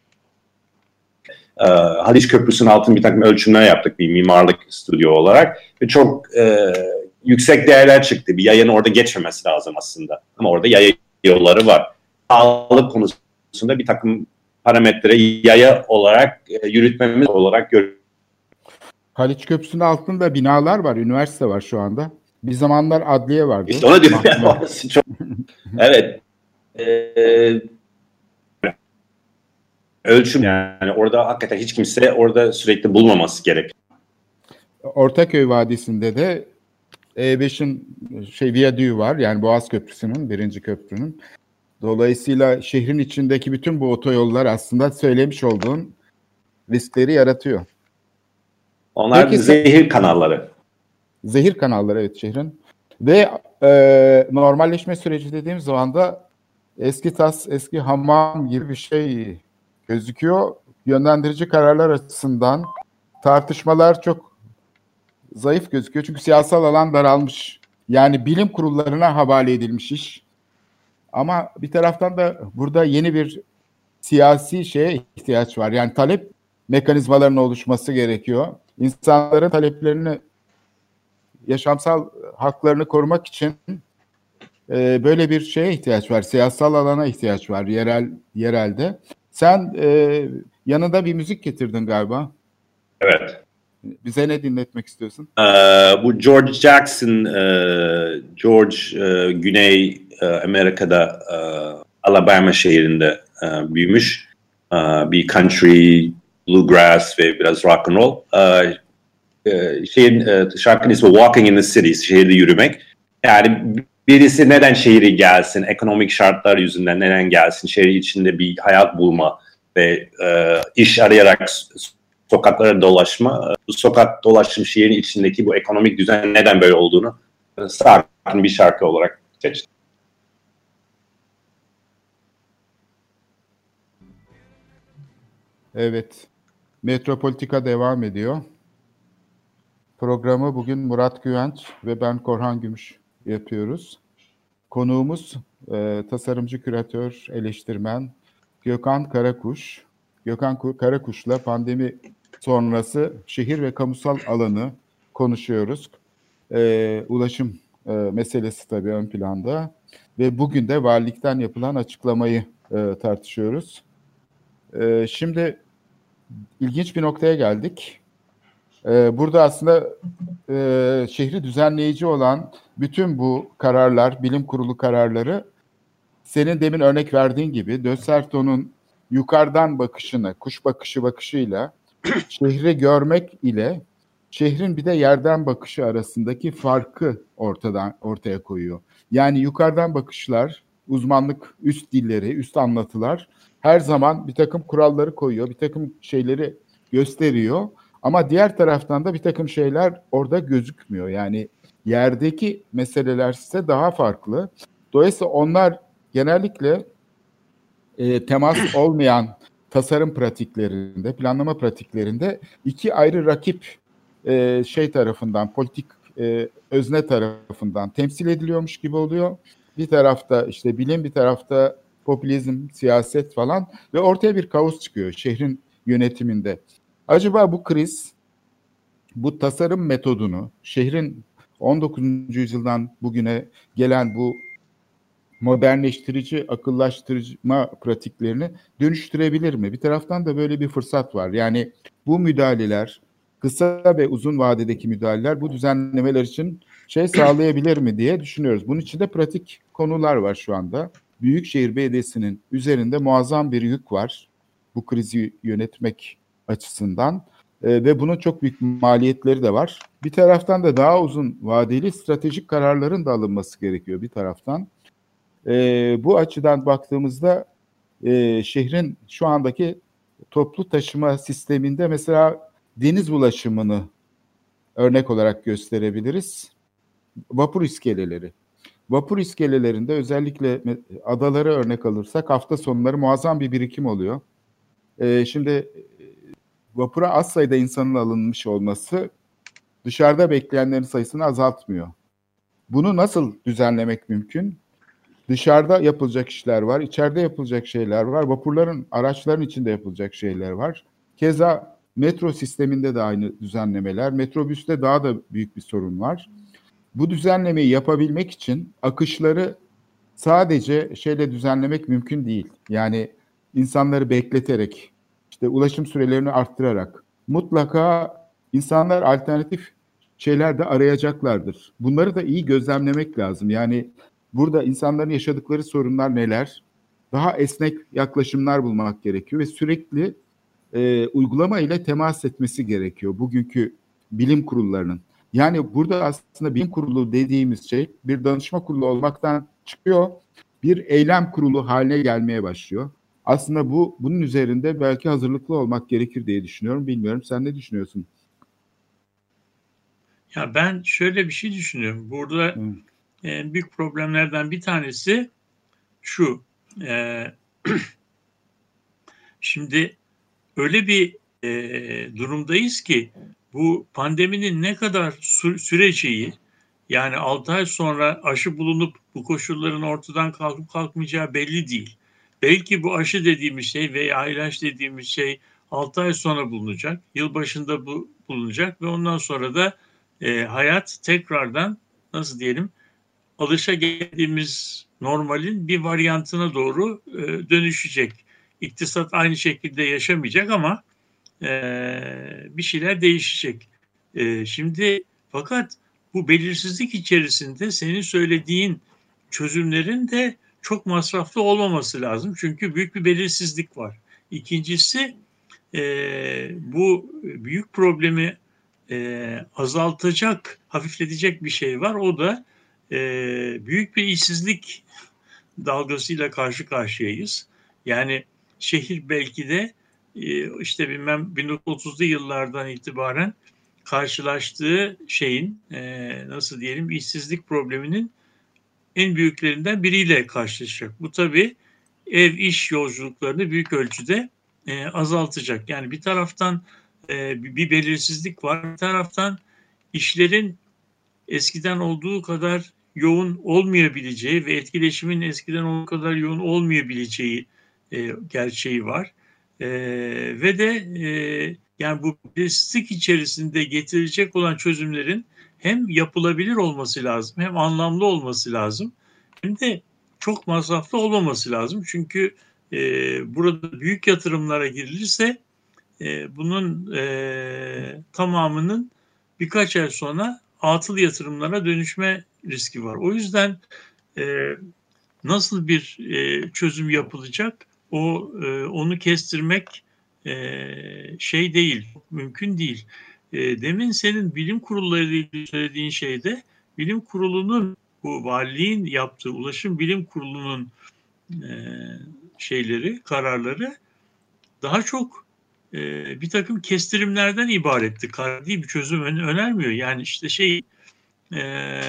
Speaker 6: E, Haliç Köprüsü'nün altında bir takım ölçümler yaptık bir mimarlık stüdyo olarak ve çok e, yüksek değerler çıktı. Bir yayanın orada geçmemesi lazım aslında ama orada yaya yolları var. Sağlık konusunda bir takım parametre yaya olarak e, yürütmemiz olarak görüyoruz.
Speaker 5: Haliç Köprüsü'nün altında binalar var, üniversite var şu anda. Bir zamanlar adliye vardı.
Speaker 6: İşte ona diyorum. Çok, evet. e, ölçüm, yani orada hakikaten hiç kimse orada sürekli bulmaması gerek.
Speaker 5: Ortaköy Vadisi'nde de E beşin şey viyadüğü var. Yani Boğaz Köprüsü'nün, birinci köprünün. Dolayısıyla şehrin içindeki bütün bu otoyollar aslında söylemiş olduğun riskleri yaratıyor.
Speaker 6: Onlar
Speaker 5: Peki,
Speaker 6: zehir kanalları.
Speaker 5: Zehir kanalları, evet, şehrin. Ve e, normalleşme süreci dediğim zaman da eski tas, eski hamam gibi bir şey gözüküyor. Yönlendirici kararlar açısından tartışmalar çok zayıf gözüküyor. Çünkü siyasal alan daralmış. Yani bilim kurullarına havale edilmiş iş. Ama bir taraftan da burada yeni bir siyasi şeye ihtiyaç var. Yani talep mekanizmalarının oluşması gerekiyor. İnsanların taleplerini, yaşamsal haklarını korumak için e, böyle bir şeye ihtiyaç var. Siyasal alana ihtiyaç var yerel yerelde. Sen e, yanında bir müzik getirdin galiba.
Speaker 6: Evet.
Speaker 5: Bize ne dinletmek istiyorsun?
Speaker 6: Ee, bu George Jackson, e, George e, Güney e, Amerika'da e, Alabama şehrinde e, büyümüş. E, bir country, bluegrass ve biraz rock and roll. E, e, şeyin e, şarkının ismi Walking in the City, şehirde yürümek. Yani birisi neden şehri gelsin, ekonomik şartlar yüzünden neden gelsin, şehir içinde bir hayat bulma ve e, iş arayarak sokaklara dolaşma, bu sokak dolaşım şehrin içindeki bu ekonomik düzen neden böyle olduğunu sakin bir şarkı olarak seçtim.
Speaker 5: Evet, Metropolitika devam ediyor. Programı bugün Murat Güvenç ve ben Korhan Gümüş yapıyoruz. Konuğumuz e, tasarımcı, küratör, eleştirmen Gökhan Karakuş. Gökhan Karakuş'la pandemi sonrası şehir ve kamusal alanı konuşuyoruz. E, ulaşım e, meselesi tabii ön planda ve bugün de valilikten yapılan açıklamayı e, tartışıyoruz. E, şimdi ilginç bir noktaya geldik. E, burada aslında e, şehri düzenleyici olan bütün bu kararlar, bilim kurulu kararları senin demin örnek verdiğin gibi de Certeau'nun yukarıdan bakışını, kuş bakışı bakışıyla şehri görmek ile şehrin bir de yerden bakışı arasındaki farkı ortadan ortaya koyuyor. Yani yukarıdan bakışlar, uzmanlık, üst dilleri, üst anlatılar her zaman bir takım kuralları koyuyor, bir takım şeyleri gösteriyor. Ama diğer taraftan da bir takım şeyler orada gözükmüyor. Yani yerdeki meseleler ise daha farklı. Dolayısıyla onlar genellikle e, temas olmayan tasarım pratiklerinde, planlama pratiklerinde iki ayrı rakip e, şey tarafından, politik e, özne tarafından temsil ediliyormuş gibi oluyor. Bir tarafta işte bilim, bir tarafta popülizm, siyaset falan ve ortaya bir kaos çıkıyor şehrin yönetiminde. Acaba bu kriz, bu tasarım metodunu, şehrin on dokuzuncu yüzyıldan bugüne gelen bu modernleştirici, akıllaştırma pratiklerini dönüştürebilir mi? Bir taraftan da böyle bir fırsat var. Yani bu müdahaleler, kısa ve uzun vadedeki müdahaleler bu düzenlemeler için şey sağlayabilir mi diye düşünüyoruz. Bunun için de pratik konular var şu anda. Büyükşehir Belediyesi'nin üzerinde muazzam bir yük var bu krizi yönetmek açısından e, ve bunun çok büyük maliyetleri de var. Bir taraftan da daha uzun vadeli stratejik kararların da alınması gerekiyor bir taraftan. E, bu açıdan baktığımızda e, şehrin şu andaki toplu taşıma sisteminde mesela deniz ulaşımını örnek olarak gösterebiliriz. Vapur iskeleleri. Vapur iskelelerinde özellikle adaları örnek alırsak hafta sonları muazzam bir birikim oluyor. Ee, şimdi vapura az sayıda insanın alınmış olması dışarıda bekleyenlerin sayısını azaltmıyor. Bunu nasıl düzenlemek mümkün? Dışarıda yapılacak işler var, içeride yapılacak şeyler var, vapurların, araçların içinde yapılacak şeyler var. Keza metro sisteminde de aynı düzenlemeler, metrobüste daha da büyük bir sorun var. Bu düzenlemeyi yapabilmek için akışları sadece şeyle düzenlemek mümkün değil. Yani insanları bekleterek, işte ulaşım sürelerini arttırarak mutlaka insanlar alternatif şeyler de arayacaklardır. Bunları da iyi gözlemlemek lazım. Yani Burada insanların yaşadıkları sorunlar neler? Daha esnek yaklaşımlar bulmak gerekiyor ve sürekli e, uygulama ile temas etmesi gerekiyor bugünkü bilim kurullarının. Yani burada aslında bilim kurulu dediğimiz şey bir danışma kurulu olmaktan çıkıyor, bir eylem kurulu haline gelmeye başlıyor. Aslında bu bunun üzerinde belki hazırlıklı olmak gerekir diye düşünüyorum. Bilmiyorum, sen ne düşünüyorsun?
Speaker 7: Ya ben şöyle bir şey düşünüyorum. Burada hmm. en büyük problemlerden bir tanesi şu. E, şimdi öyle bir e, durumdayız ki bu pandeminin ne kadar sü- süreceği, yani altı ay sonra aşı bulunup bu koşulların ortadan kalkıp kalkmayacağı belli değil. Belki bu aşı dediğimiz şey veya ilaç dediğimiz şey altı ay sonra bulunacak. Yılbaşında bu bulunacak ve ondan sonra da e, hayat tekrardan, nasıl diyelim, alışageldiğimiz normalin bir varyantına doğru e, dönüşecek. İktisat aynı şekilde yaşamayacak ama e, bir şeyler değişecek. E, şimdi fakat bu belirsizlik içerisinde senin söylediğin çözümlerin de çok masraflı olmaması lazım. Çünkü büyük bir belirsizlik var. İkincisi e, bu büyük problemi e, azaltacak, hafifletecek bir şey var. O da e, büyük bir işsizlik dalgasıyla karşı karşıyayız. Yani şehir belki de e, işte bilmem bin dokuz yüz otuzlu yıllardan itibaren karşılaştığı şeyin e, nasıl diyelim işsizlik probleminin en büyüklerinden biriyle karşılaşacak. Bu tabii ev iş yolculuklarını büyük ölçüde e, azaltacak. Yani bir taraftan e, bir belirsizlik var, bir taraftan işlerin eskiden olduğu kadar yoğun olmayabileceği ve etkileşimin eskiden olduğu kadar yoğun olmayabileceği e, gerçeği var. E, ve de e, yani bu belirsizlik içerisinde getirecek olan çözümlerin hem yapılabilir olması lazım, hem anlamlı olması lazım, hem de çok masraflı olmaması lazım. Çünkü e, burada büyük yatırımlara girilirse e, bunun e, tamamının birkaç ay sonra atıl yatırımlara dönüşme riski var. O yüzden e, nasıl bir e, çözüm yapılacak, o e, onu kestirmek e, şey değil, mümkün değil. E, demin senin bilim kurulları ile söylediğin şeyde, bilim kurulunun, bu valiliğin yaptığı ulaşım bilim kurulunun e, şeyleri, kararları daha çok e, bir takım kestirimlerden ibaretti. Karar değil, bir çözüm önermiyor. Yani işte şey e,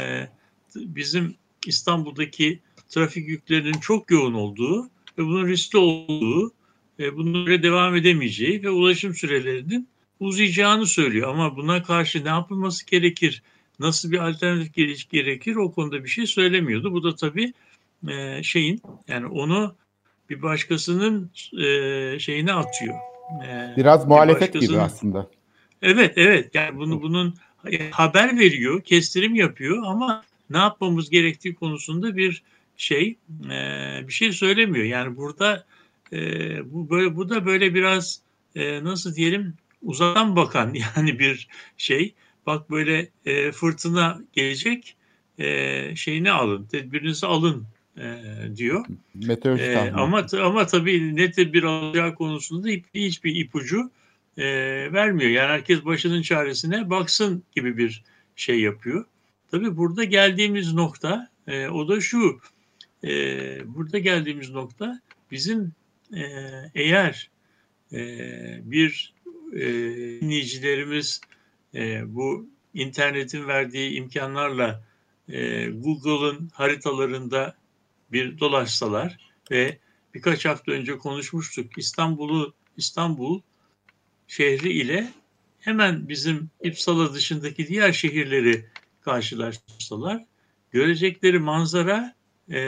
Speaker 7: bizim İstanbul'daki trafik yüklerinin çok yoğun olduğu ve bunun riskli olduğu, e, bunun böyle devam edemeyeceği ve ulaşım sürelerinin uzayacağını söylüyor. Ama buna karşı ne yapılması gerekir, nasıl bir alternatif gerekir, o konuda bir şey söylemiyordu. Bu da tabii e, şeyin, yani onu bir başkasının e, şeyine atıyor. E,
Speaker 5: Biraz muhalefet gibi aslında.
Speaker 7: Evet, evet. Yani bunu bunun haber veriyor, kestirim yapıyor ama ne yapmamız gerektiği konusunda bir şey, e, bir şey söylemiyor. Yani burada e, bu böyle bu da böyle biraz e, nasıl diyelim, uzaktan bakan yani bir şey. Bak böyle e, fırtına gelecek, e, şeyini alın, tedbirinizi alın e, diyor. E, ama ama tabii ne tedbir alacağı konusunda hiçbir ipucu e, vermiyor. Yani herkes başının çaresine baksın gibi bir şey yapıyor. Tabii burada geldiğimiz nokta e, o da şu. E, burada geldiğimiz nokta bizim e, eğer e, bir e, dinleyicilerimiz e, bu internetin verdiği imkanlarla e, Google'ın haritalarında bir dolaşsalar ve birkaç hafta önce konuşmuştuk, İstanbul'u İstanbul şehri ile hemen bizim İpsala dışındaki diğer şehirleri karşılaştırsalar, görecekleri manzara, e,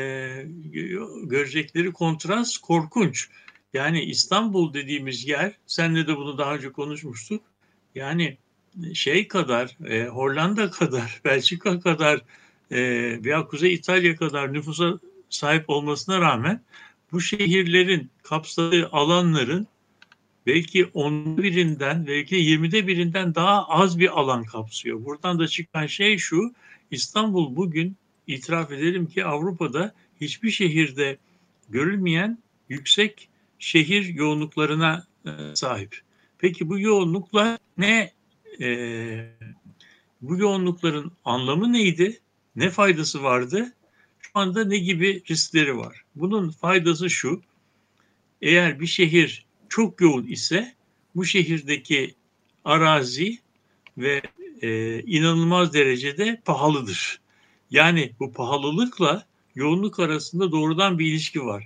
Speaker 7: görecekleri kontrast korkunç. Yani İstanbul dediğimiz yer, seninle de bunu daha önce konuşmuştuk. Yani şey kadar, e, Hollanda kadar, Belçika kadar e, veya Kuzey İtalya kadar nüfusa sahip olmasına rağmen bu şehirlerin kapsadığı alanların belki onda birinden, belki yirmide birinden daha az bir alan kapsıyor. Buradan da çıkan şey şu: İstanbul bugün itiraf edelim ki Avrupa'da hiçbir şehirde görülmeyen yüksek şehir yoğunluklarına e, sahip. Peki bu yoğunluklar ne? E, bu yoğunlukların anlamı neydi? Ne faydası vardı? Şu anda ne gibi riskleri var? Bunun faydası şu: eğer bir şehir çok yoğun ise bu şehirdeki arazi ve e, inanılmaz derecede pahalıdır. Yani bu pahalılıkla yoğunluk arasında doğrudan bir ilişki var.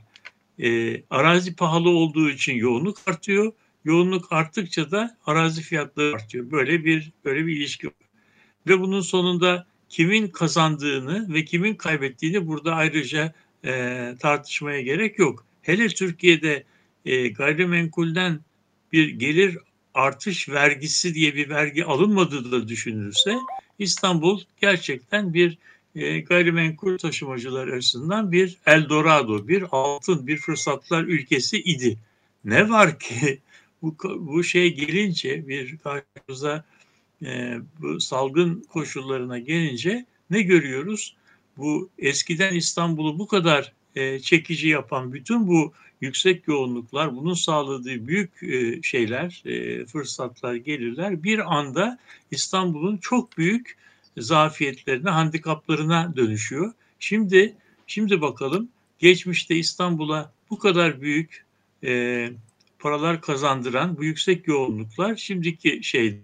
Speaker 7: E, arazi pahalı olduğu için yoğunluk artıyor. Yoğunluk arttıkça da arazi fiyatları artıyor. Böyle bir böyle bir ilişki var. Ve bunun sonunda kimin kazandığını ve kimin kaybettiğini burada ayrıca e, tartışmaya gerek yok. Hele Türkiye'de e, gayrimenkulden bir gelir artış vergisi diye bir vergi alınmadığı da düşünülürse İstanbul gerçekten bir e, gayrimenkul taşımacılar açısından bir Eldorado, bir altın, bir fırsatlar ülkesi idi. Ne var ki bu, bu şey gelince bir karşımıza e, bu salgın koşullarına gelince ne görüyoruz? Bu eskiden İstanbul'u bu kadar e, çekici yapan bütün bu yüksek yoğunluklar, bunun sağladığı büyük e, şeyler, e, fırsatlar, gelirler bir anda İstanbul'un çok büyük zafiyetlerine, handikaplarına dönüşüyor. Şimdi şimdi bakalım, geçmişte İstanbul'a bu kadar büyük e, paralar kazandıran bu yüksek yoğunluklar şimdiki şeyde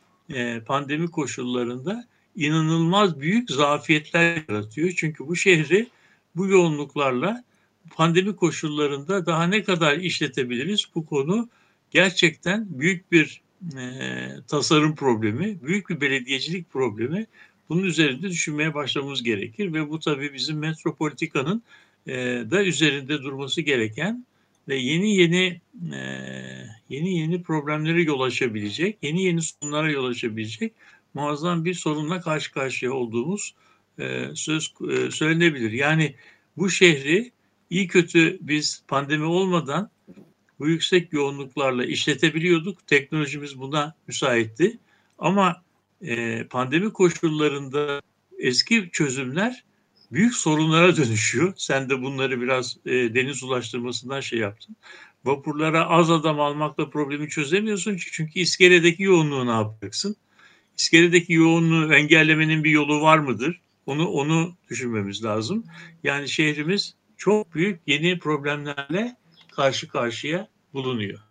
Speaker 7: e, pandemi koşullarında inanılmaz büyük zafiyetler yaratıyor. Çünkü bu şehri bu yoğunluklarla pandemi koşullarında daha ne kadar işletebiliriz? Bu konu gerçekten büyük bir e, tasarım problemi, büyük bir belediyecilik problemi. Bunun üzerinde düşünmeye başlamamız gerekir ve bu tabii bizim metropolitikanın e, da üzerinde durması gereken ve yeni yeni e, yeni yeni problemlere yol açabilecek, yeni yeni sorunlara yol açabilecek muazzam bir sorunla karşı karşıya olduğumuz e, söz e, söylenebilir. Yani bu şehri iyi kötü biz pandemi olmadan bu yüksek yoğunluklarla işletebiliyorduk. Teknolojimiz buna müsaitti. Ama e, pandemi koşullarında eski çözümler büyük sorunlara dönüşüyor. Sen de bunları biraz e, deniz ulaştırmasından şey yaptın. Vapurlara az adam almakla problemi çözemiyorsun. Çünkü iskeledeki yoğunluğu ne yapacaksın? İskeledeki yoğunluğu engellemenin bir yolu var mıdır? Onu onu düşünmemiz lazım. Yani şehrimiz çok büyük yeni problemlerle karşı karşıya bulunuyor.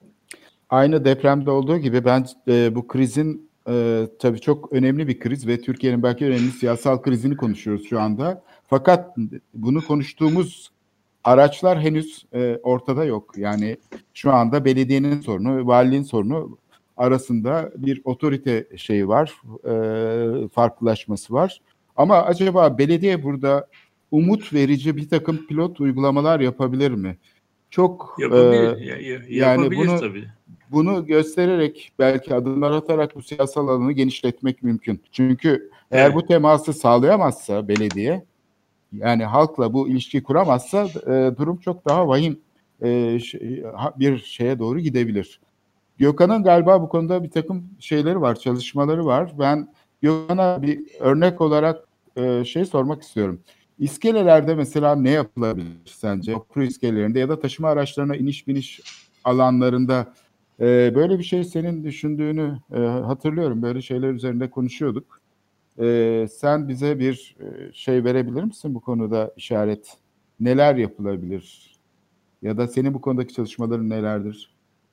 Speaker 5: Aynı depremde olduğu gibi ben e, bu krizin e, tabii çok önemli bir kriz ve Türkiye'nin belki önemli siyasal krizini konuşuyoruz şu anda. Fakat bunu konuştuğumuz araçlar henüz e, ortada yok. Yani şu anda belediyenin sorunu, valiliğin sorunu arasında bir otorite şeyi var, e, farklılaşması var. Ama acaba belediye burada umut verici bir takım pilot uygulamalar yapabilir mi? Çok
Speaker 7: yapabilir,
Speaker 5: e,
Speaker 7: ya, ya,
Speaker 5: yani
Speaker 7: yapabilir
Speaker 5: bunu
Speaker 7: tabii.
Speaker 5: bunu göstererek belki adımlar atarak bu siyasal alanı genişletmek mümkün. Çünkü eğer
Speaker 7: Evet.
Speaker 5: bu teması sağlayamazsa belediye, yani halkla bu ilişkiyi kuramazsa e, durum çok daha vahim e, şey, bir şeye doğru gidebilir. Gökhan'ın galiba bu konuda bir takım şeyleri var, çalışmaları var. Ben Gökhan'a bir örnek olarak e, şey sormak istiyorum. İskelelerde mesela ne yapılabilir sence? Vapur iskelelerinde ya da taşıma araçlarına iniş biniş alanlarında e, böyle bir şey senin düşündüğünü e, hatırlıyorum. Böyle şeyler üzerinde konuşuyorduk. E, sen bize bir e, şey verebilir misin bu konuda, işaret? Neler yapılabilir? Ya da senin bu konudaki çalışmaların nelerdir?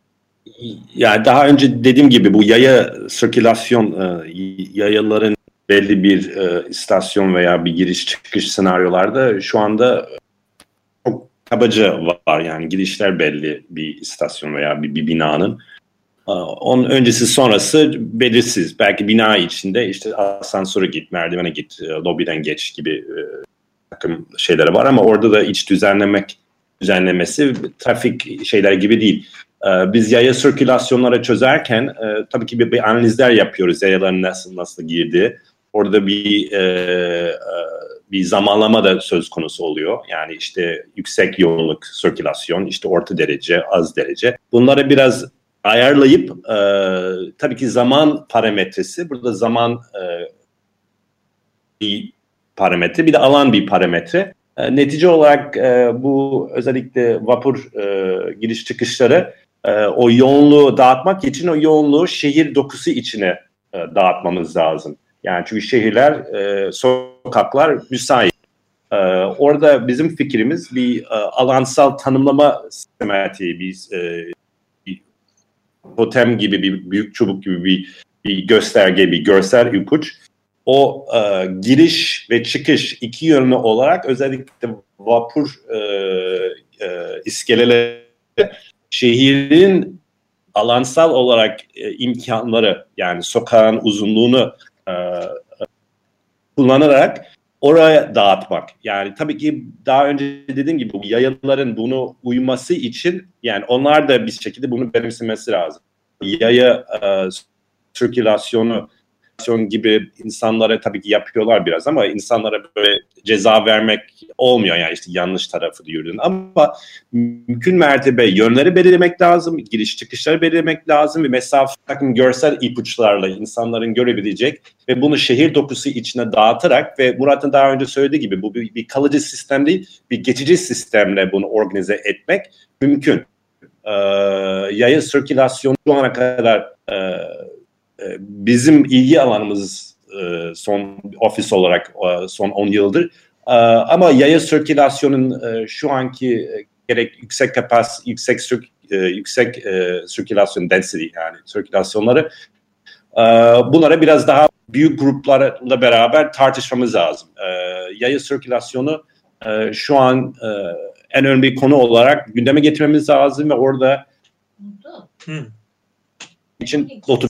Speaker 6: Yani daha önce dediğim gibi bu yaya sirkülasyon, yayaların belli bir istasyon veya bir giriş çıkış senaryolarda şu anda çok kabaca var. Yani girişler belli bir istasyon veya bir, bir binanın. Onun öncesi sonrası belirsiz. Belki bina içinde işte asansöre git, merdivene git, lobiden geç gibi takım şeyleri var ama orada da iç düzenlemek düzenlemesi trafik şeyler gibi değil. Biz yaya sirkülasyonları çözerken tabii ki bir, bir analizler yapıyoruz. Yayaların nasıl nasıl girdiği. Orada bir e, bir zamanlama da söz konusu oluyor. Yani işte yüksek yoğunluk sirkülasyon, işte orta derece, az derece. Bunları biraz ayarlayıp e, tabii ki zaman parametresi. Burada zaman e, bir parametre, bir de alan bir parametre. E, netice olarak e, bu özellikle vapur e, giriş çıkışları e, o yoğunluğu dağıtmak için o yoğunluğu şehir dokusu içine e, dağıtmamız lazım. Yani çünkü şehirler, e, sokaklar müsait. E, orada bizim fikrimiz bir e, alansal tanımlama sistematiği, bir, e, bir totem gibi, bir büyük çubuk gibi bir, bir gösterge, bir görsel ipuç. O e, giriş ve çıkış iki yönlü olarak özellikle vapur e, e, iskeleleri şehrin alansal olarak e, imkanları, yani sokağın uzunluğunu e, kullanarak oraya dağıtmak. Yani tabii ki daha önce dediğim gibi bu yayaların bunu uyması için, yani onlar da bir şekilde bunu benimsemesi lazım. Yaya e, sirkülasyonu gibi insanlara tabii ki yapıyorlar biraz ama insanlara böyle ceza vermek olmuyor, yani işte yanlış tarafı yürüdün. Ama mümkün mertebe yönleri belirlemek lazım, giriş çıkışları belirlemek lazım ve mesafe takım görsel ipuçlarla insanların görebilecek ve bunu şehir dokusu içine dağıtarak ve Murat'ın daha önce söylediği gibi bu bir, bir kalıcı sistem değil, bir geçici sistemle bunu organize etmek mümkün. Ee, yaya sirkülasyonu şu ana kadar e, bizim ilgi alanımız son ofis olarak son on yıldır. Ama yaya sirkülasyonun şu anki gerek yüksek kapas, yüksek yüksek sirkülasyon density, yani sirkülasyonları, bunlara biraz daha büyük gruplarla beraber tartışmamız lazım. Yaya sirkülasyonu şu an en önemli konu olarak gündeme getirmemiz lazım ve orada hmm. için otur.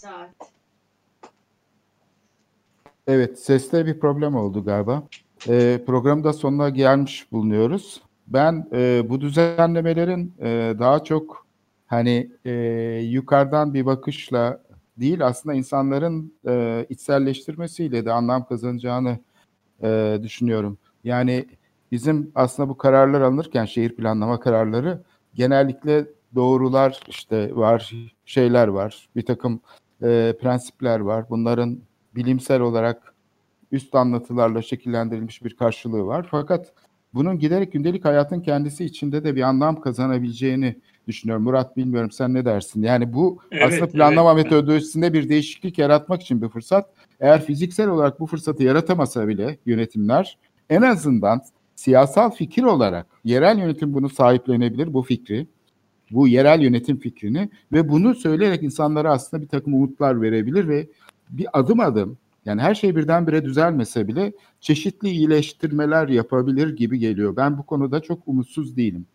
Speaker 5: Evet, seste bir problem oldu galiba. Ee, programın da sonuna gelmiş bulunuyoruz. Ben e, bu düzenlemelerin e, daha çok hani e, yukarıdan bir bakışla değil, aslında insanların e, içselleştirmesiyle de anlam kazanacağını e, düşünüyorum. Yani bizim aslında bu kararlar alınırken, şehir planlama kararları, genellikle doğrular işte var, şeyler var, bir takım e, prensipler var. Bunların bilimsel olarak üst anlatılarla şekillendirilmiş bir karşılığı var. Fakat bunun giderek gündelik hayatın kendisi içinde de bir anlam kazanabileceğini düşünüyorum. Murat, bilmiyorum sen ne dersin? Yani bu evet, aslında planlama evet. metodolojisinde bir değişiklik yaratmak için bir fırsat. Eğer fiziksel olarak bu fırsatı yaratamasa bile yönetimler, en azından siyasal fikir olarak yerel yönetim bunu sahiplenebilir, bu fikri. Bu yerel yönetim fikrini ve bunu söyleyerek insanlara aslında bir takım umutlar verebilir ve bir adım adım, yani her şey birdenbire düzelmese bile çeşitli iyileştirmeler yapabilir gibi geliyor. Ben bu konuda çok umutsuz değilim.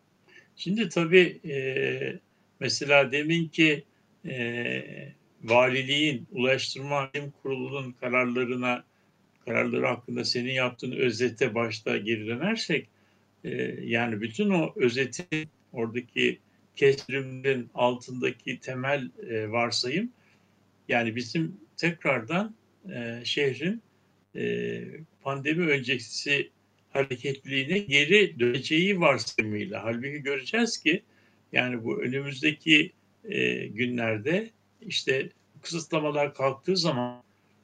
Speaker 7: Şimdi tabii e, mesela deminki e, valiliğin, Ulaştırma Kurulu'nun kararlarına, kararları hakkında senin yaptığın özete başta geri dönersek, e, yani bütün o özetin, oradaki kesrimlerin altındaki temel e, varsayım, yani bizim tekrardan e, şehrin e, pandemi öncesi hareketliliğine geri döneceği varsayımıyla. Halbuki göreceğiz ki yani bu önümüzdeki e, günlerde işte kısıtlamalar kalktığı zaman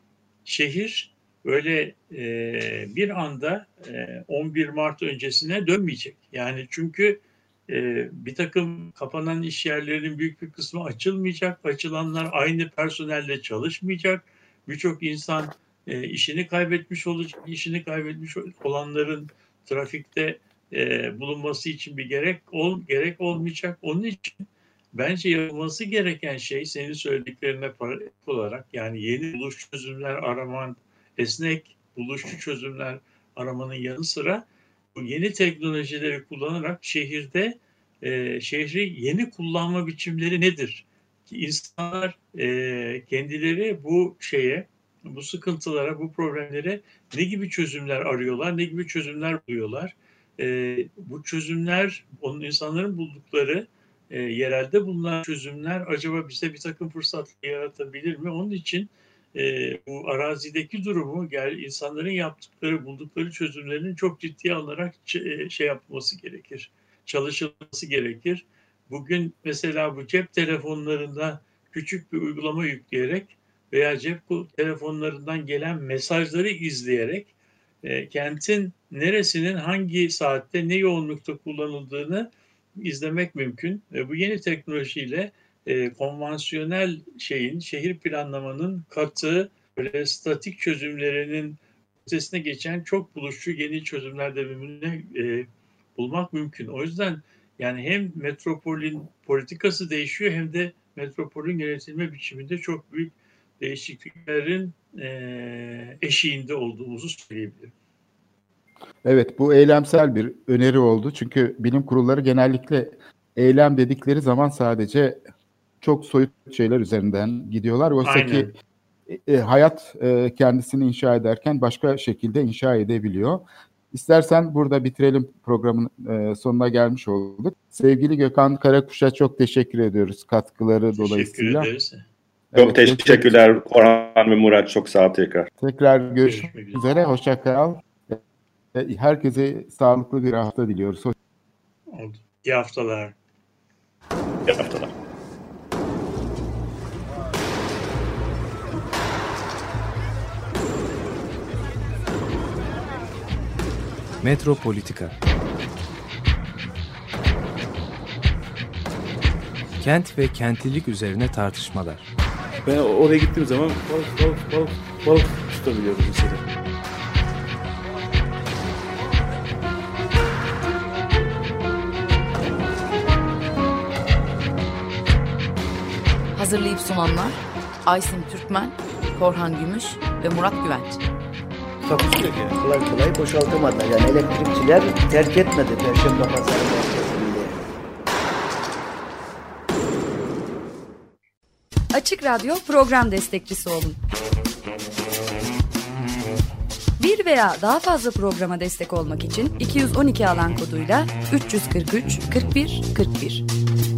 Speaker 7: şehir böyle e, bir anda e, on bir Mart öncesine dönmeyecek. Yani çünkü e, bir takım kapanan iş yerlerinin büyük bir kısmı açılmayacak. Açılanlar aynı personelle çalışmayacak. Birçok insan e, işini kaybetmiş olacak. İşini kaybetmiş olanların trafikte e, bulunması için bir gerek ol, gerek olmayacak. Onun için bence yapılması gereken şey senin söylediklerine paralel olarak, yani yeni buluş çözümler araman, esnek buluşçu çözümler aramanın yanı sıra bu yeni teknolojileri kullanarak şehirde e, şehri yeni kullanma biçimleri nedir? Ki insanlar e, kendileri bu şeye, bu sıkıntılara, bu problemlere ne gibi çözümler arıyorlar, ne gibi çözümler buluyorlar? E, bu çözümler, onun insanların buldukları e, yerelde bulunan çözümler acaba bize bir takım fırsatlar yaratabilir mi? Onun için e, bu arazideki durumu, gel insanların yaptıkları, buldukları çözümlerin çok ciddiye alınarak ç- şey yapılması gerekir, çalışılması gerekir. Bugün mesela bu cep telefonlarında küçük bir uygulama yükleyerek veya cep telefonlarından gelen mesajları izleyerek e, kentin neresinin hangi saatte ne yoğunlukta kullanıldığını izlemek mümkün. E, bu yeni teknolojiyle e, konvansiyonel şeyin, şehir planlamanın katı, böyle statik çözümlerinin ötesine geçen çok buluşçu yeni çözümler devrimini e, bulmak mümkün. O yüzden yani hem metropolün politikası değişiyor hem de metropolün yönetilme biçiminde çok büyük değişikliklerin e, eşiğinde olduğumuzu söyleyebilirim.
Speaker 5: Evet, bu eylemsel bir öneri oldu. Çünkü bilim kurulları genellikle eylem dedikleri zaman sadece çok soyut şeyler üzerinden gidiyorlar. Oysa ki e, hayat e, kendisini inşa ederken başka şekilde inşa edebiliyor. İstersen burada bitirelim, programın e, sonuna gelmiş olduk. Sevgili Gökhan Karakuş'a çok teşekkür ediyoruz katkıları teşekkür dolayısıyla. Teşekkür ederiz.
Speaker 6: Çok evet, teşekkürler Korhan ve Murat. Çok sağ ol tekrar.
Speaker 5: Tekrar görüşmek, görüşmek üzere. Hoşça kal. Herkese sağlıklı bir hafta diliyoruz. Hoş-
Speaker 7: İyi haftalar.
Speaker 6: İyi haftalar.
Speaker 1: Metropolitika. Kent ve kentlilik üzerine tartışmalar.
Speaker 2: Ben oraya gittiğim zaman balık balık balık balık tutabiliyorum mesela.
Speaker 3: Hazırlayıp sunanlar Aysin Türkmen, Korhan Gümüş ve Murat Güvenç.
Speaker 2: Takusuyor ki.
Speaker 4: Kolay kolay boşaltamadılar. Yani elektrikçiler terk etmedi Perşembe Pazarı merkezinde.
Speaker 8: Açık Radyo program destekçisi olun. Bir veya daha fazla programa destek olmak için iki yüz on iki alan koduyla üç yüz kırk üç kırk bir kırk bir.